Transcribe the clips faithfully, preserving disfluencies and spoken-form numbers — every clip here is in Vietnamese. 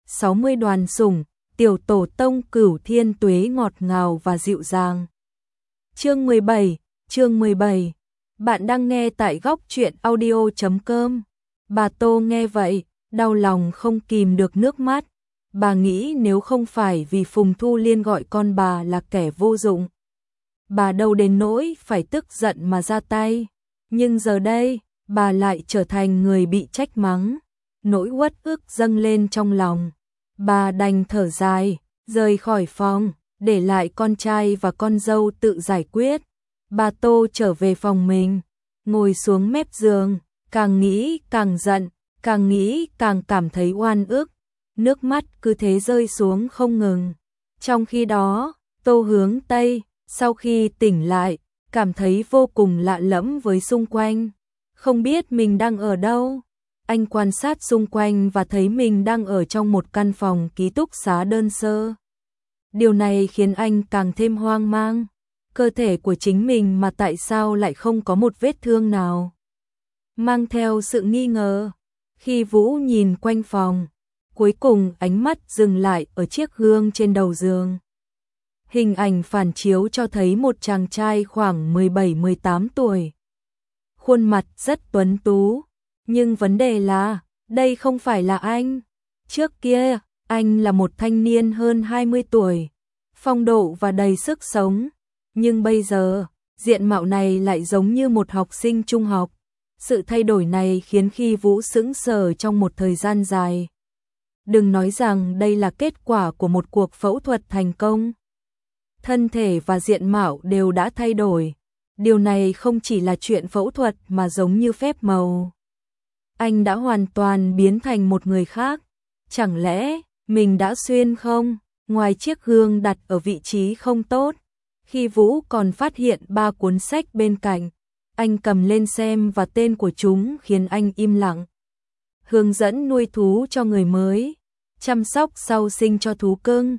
sáu mươi đoàn sủng, tiểu tổ tông Cửu Thiên Tuế ngọt ngào và dịu dàng. Chương mười bảy, chương mười bảy. Bạn đang nghe tại góc truyện audio chấm com. Bà Tô nghe vậy, đau lòng không kìm được nước mắt. Bà nghĩ nếu không phải vì Phùng Thu Liên gọi con bà là kẻ vô dụng, bà đâu đến nỗi phải tức giận mà ra tay. Nhưng giờ đây, bà lại trở thành người bị trách mắng. Nỗi uất ức dâng lên trong lòng. Bà đành thở dài, rời khỏi phòng, để lại con trai và con dâu tự giải quyết. Bà Tô trở về phòng mình, ngồi xuống mép giường, càng nghĩ càng giận, càng nghĩ càng cảm thấy oan ức. Nước mắt cứ thế rơi xuống không ngừng. Trong khi đó, Tô Hướng Tây, sau khi tỉnh lại, cảm thấy vô cùng lạ lẫm với xung quanh. Không biết mình đang ở đâu. Anh quan sát xung quanh và thấy mình đang ở trong một căn phòng ký túc xá đơn sơ. Điều này khiến anh càng thêm hoang mang. Cơ thể của chính mình mà tại sao lại không có một vết thương nào? Mang theo sự nghi ngờ, khi Vũ nhìn quanh phòng, cuối cùng ánh mắt dừng lại ở chiếc gương trên đầu giường. Hình ảnh phản chiếu cho thấy một chàng trai khoảng mười bảy mười tám tuổi. Khuôn mặt rất tuấn tú, nhưng vấn đề là, đây không phải là anh. Trước kia, anh là một thanh niên hơn hai mươi tuổi, phong độ và đầy sức sống. Nhưng bây giờ, diện mạo này lại giống như một học sinh trung học. Sự thay đổi này khiến khi Vũ sững sờ trong một thời gian dài. Đừng nói rằng đây là kết quả của một cuộc phẫu thuật thành công. Thân thể và diện mạo đều đã thay đổi. Điều này không chỉ là chuyện phẫu thuật mà giống như phép màu. Anh đã hoàn toàn biến thành một người khác. Chẳng lẽ mình đã xuyên không? Ngoài chiếc gương đặt ở vị trí không tốt, khi Vũ còn phát hiện ba cuốn sách bên cạnh, anh cầm lên xem và tên của chúng khiến anh im lặng. Hướng dẫn nuôi thú cho người mới, chăm sóc sau sinh cho thú cưng,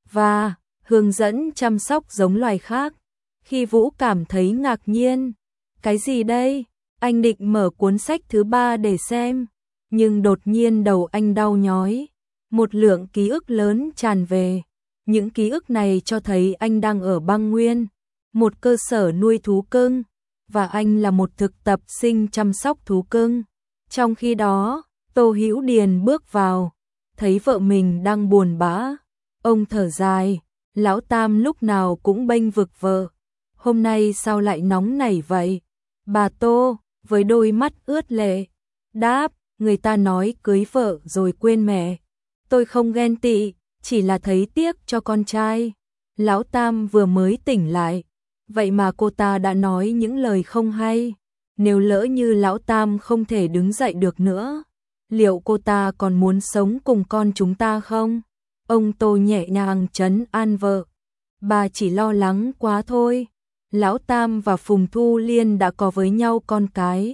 và hướng dẫn chăm sóc giống loài khác. Khi Vũ cảm thấy ngạc nhiên, cái gì đây? Anh định mở cuốn sách thứ ba để xem, nhưng đột nhiên đầu anh đau nhói. Một lượng ký ức lớn tràn về. Những ký ức này cho thấy anh đang ở băng nguyên, một cơ sở nuôi thú cưng, và anh là một thực tập sinh chăm sóc thú cưng. Trong khi đó, Tô Hữu Điền bước vào, thấy vợ mình đang buồn bã. Ông thở dài, lão Tam lúc nào cũng bênh vực vợ. Hôm nay sao lại nóng nảy vậy? Bà Tô, với đôi mắt ướt lệ, đáp, người ta nói cưới vợ rồi quên mẹ. Tôi không ghen tị, chỉ là thấy tiếc cho con trai. Lão Tam vừa mới tỉnh lại, vậy mà cô ta đã nói những lời không hay. Nếu lỡ như lão Tam không thể đứng dậy được nữa, liệu cô ta còn muốn sống cùng con chúng ta không? Ông Tô nhẹ nhàng trấn an vợ. Bà chỉ lo lắng quá thôi. Lão Tam và Phùng Thu Liên đã có với nhau con cái.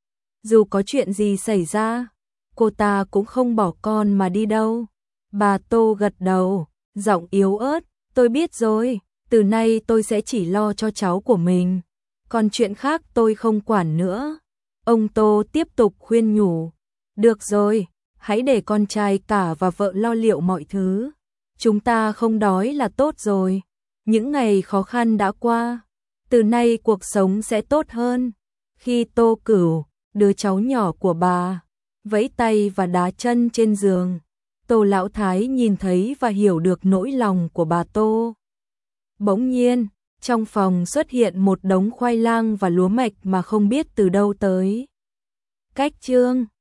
Dù có chuyện gì xảy ra, cô ta cũng không bỏ con mà đi đâu. Bà Tô gật đầu, giọng yếu ớt, tôi biết rồi, từ nay tôi sẽ chỉ lo cho cháu của mình. Còn chuyện khác tôi không quản nữa. Ông Tô tiếp tục khuyên nhủ, được rồi, hãy để con trai cả và vợ lo liệu mọi thứ. Chúng ta không đói là tốt rồi. Những ngày khó khăn đã qua, từ nay cuộc sống sẽ tốt hơn. Khi Tô Cửu, đứa cháu nhỏ của bà, vẫy tay và đá chân trên giường, Tô Lão Thái nhìn thấy và hiểu được nỗi lòng của bà Tô. Bỗng nhiên, trong phòng xuất hiện một đống khoai lang và lúa mạch mà không biết từ đâu tới. Cách chương